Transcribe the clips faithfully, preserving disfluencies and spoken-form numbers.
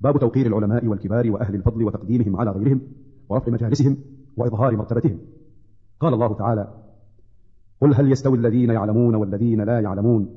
باب توقير العلماء والكبار وأهل الفضل وتقديمهم على غيرهم ورفع مجالسهم وإظهار مرتبتهم. قال الله تعالى: قل هل يستوي الذين يعلمون والذين لا يعلمون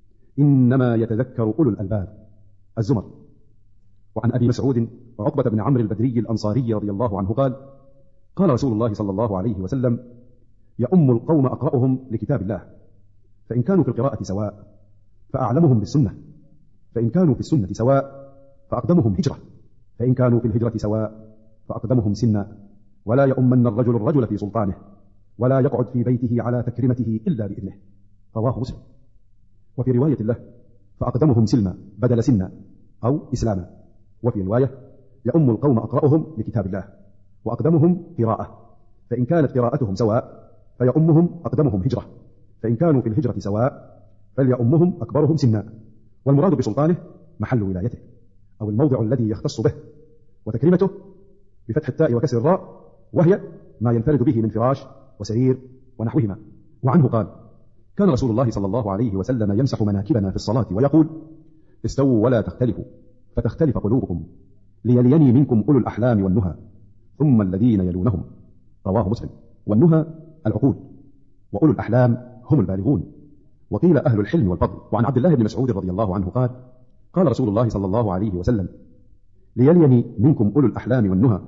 إنما يتذكر أولو الألباب. الزمر. وعن أبي مسعود وعقبة بن عمرو البدري الأنصاري رضي الله عنه قال: قال رسول الله صلى الله عليه وسلم: يؤم القوم أقرأهم لكتاب الله، فإن كانوا في القراءة سواء فأعلمهم بالسنة، فإن كانوا في السنة سواء فأقدمهم هجرة، فإن كانوا في الهجرة سواء فأقدمهم سنا، ولا يؤمن الرجل الرجل في سلطانه، ولا يقعد في بيته على تكرمته إلا بإذنه. رواه مسلم. وفي رواية له: فأقدمهم سلما بدل سنا أو إسلاما. وفي رواية: يؤم القوم أقرأهم لكتاب الله، وأقدمهم قراءة، فإن كانت قراءتهم سواء فيؤمهم أقدمهم هجرة، فإن كانوا في الهجرة سواء فليؤمهم أكبرهم سنا. والمراد بسلطانه محل ولايته أو الموضع الذي يختص به، وتكريمته بفتح التاء وكسر الراء، وهي ما ينفرد به من فراش وسرير ونحوهما. وعنه قال: كان رسول الله صلى الله عليه وسلم يمسح مناكبنا في الصلاة ويقول: استووا ولا تختلفوا فتختلف قلوبكم، ليليني منكم أولو الأحلام والنهى ثم الذين يلونهم. رواه مسلم. والنهى العقول، وأولو الأحلام هم البالغون، وقيل أهل الحلم والفضل. وعن عبد الله بن مسعود رضي الله عنه قال: قال رسول الله صلى الله عليه وسلم: ليليني منكم أولو الأحلام والنهى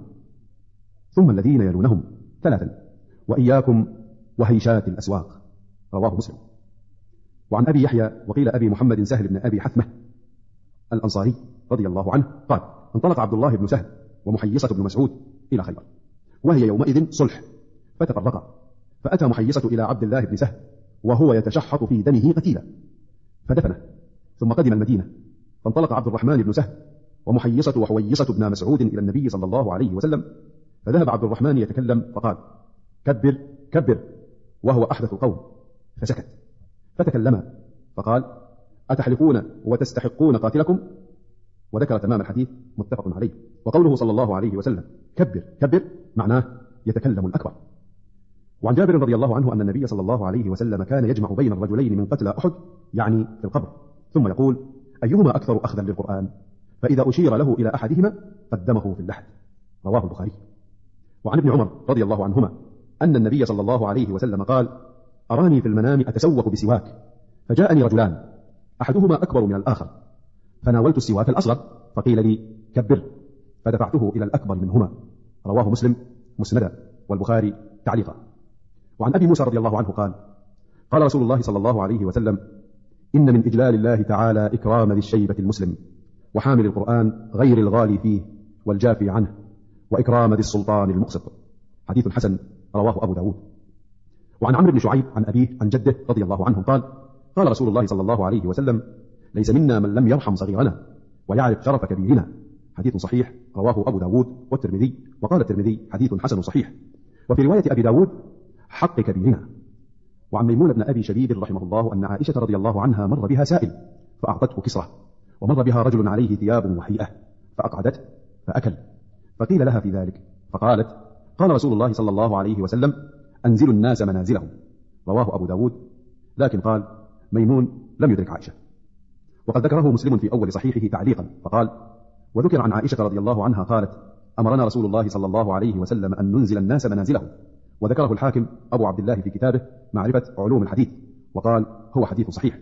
ثم الذين يلونهم ثلاثا، وإياكم وهيشات الأسواق. رواه مسلم. وعن أبي يحيى وقيل أبي محمد سهل بن أبي حثمة الأنصاري رضي الله عنه قال: انطلق عبد الله بن سهل ومحيصة بن مسعود إلى خيبر، وهي يومئذ صلح، فتفرقا، فأتى محيصة إلى عبد الله بن سهل وهو يتشحط في دمه قتيلا، فدفنه، ثم قدم المدينة، فانطلق عبد الرحمن بن سهل ومحيصة وحويصة بن مسعود إلى النبي صلى الله عليه وسلم، فذهب عبد الرحمن يتكلم فقال: كبر كبر، وهو أحدث القوم، فسكت، فتكلما فقال: أتحلفون وتستحقون قاتلكم؟ وذكر تمام الحديث، متفق عليه. وقوله صلى الله عليه وسلم كبر كبر معناه يتكلم الأكبر. وعن جابر رضي الله عنه أن النبي صلى الله عليه وسلم كان يجمع بين الرجلين من قتلى أحد، يعني في القبر، ثم يقول: أيهما أكثر أخذا للقرآن؟ فإذا أشير له إلى أحدهما قدمه في اللحد. رواه البخاري. وعن ابن عمر رضي الله عنهما أن النبي صلى الله عليه وسلم قال: أراني في المنام أتسوق بسواك، فجاءني رجلان أحدهما أكبر من الآخر، فناولت السواك الأصغر، فقيل لي كبر، فدفعته إلى الأكبر منهما. رواه مسلم مسندا، والبخاري تعليقا. وعن أبي موسى رضي الله عنه قال: قال رسول الله صلى الله عليه وسلم: إن من إجلال الله تعالى إكرام ذي الشيبة المسلم، وحامل القرآن غير الغالي فيه والجافي عنه، وإكرام ذي السلطان المقسط. حديث حسن، رواه أبو داود. وعن عمرو بن شعيب عن أبيه عن جده رضي الله عنه قال: قال رسول الله صلى الله عليه وسلم: ليس منا من لم يرحم صغيرنا ويعرف شرف كبيرنا. حديث صحيح، رواه أبو داود والترمذي، وقال الترمذي: حديث حسن صحيح. وفي رواية أبي داود: حق كبيرنا. وعن ميمون بن أبي شبيب رحمه الله أن عائشة رضي الله عنها مر بها سائل فأعطته كسرة، ومر بها رجل عليه ثياب وهيئة فأقعدته فأكل، فقيل لها في ذلك فقالت: قال رسول الله صلى الله عليه وسلم: أنزلوا الناس منازلهم. رواه أبو داود، لكن قال: ميمون لم يدرك عائشة. وقد ذكره مسلم في أول صحيحه تعليقا فقال: وذكر عن عائشة رضي الله عنها قالت: أمرنا رسول الله صلى الله عليه وسلم أن ننزل الناس منازلهم. وذكره الحاكم أبو عبد الله في كتابه معرفة علوم الحديث، وقال: هو حديث صحيح.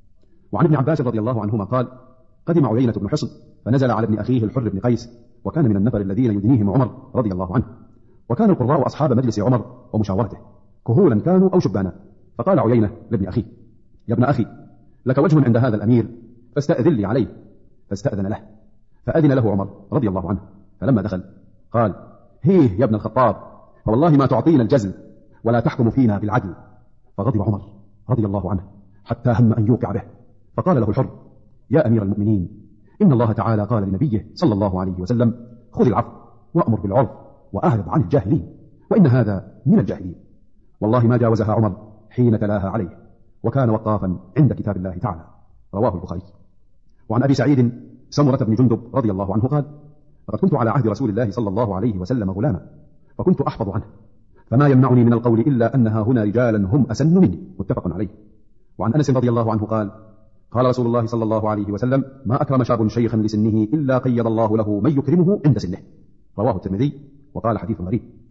وعن ابن عباس رضي الله عنهما قال: قدم عيينة بن حصن فنزل على ابن أخيه الحر بن قيس، وكان من النفر الذين يدنيهم عمر رضي الله عنه، وكان القراء أصحاب مجلس عمر ومشاورته، كهولا كانوا أو شبانا. فقال عيينة لابن أخيه: يا ابن أخي، لك وجه عند هذا الأمير، فاستأذن لي عليه. فاستأذن له، فأذن له عمر رضي الله عنه، فلما دخل قال: هيه يا ابن الخطاب، فوالله ما تعطينا الجزل ولا تحكم فينا بالعدل. فغضب عمر رضي الله عنه حتى هم أن يوقع به، فقال له الحر: يا أمير المؤمنين، إن الله تعالى قال لنبيه صلى الله عليه وسلم: خذ العفو وأمر بالعرف وأعرض عن الجاهلين، وإن هذا من الجاهلين. والله ما جاوزها عمر حين تلاها عليه، وكان وقافا عند كتاب الله تعالى. رواه البخاري. وعن أبي سعيد سمرة بن جندب رضي الله عنه قال: لقد كنت على عهد رسول الله صلى الله عليه وسلم غلاما، فكنت أحفظ عنه، فما يمنعني من القول إلا أنها هنا رجالا هم أسن مني. متفق عليه. وعن أنس رضي الله عنه قال: قال رسول الله صلى الله عليه وسلم: ما أكرم شاب شيخا لسنه إلا قيض الله له من يكرمه عند سنه. رواه الترمذي وقال حديث غريب.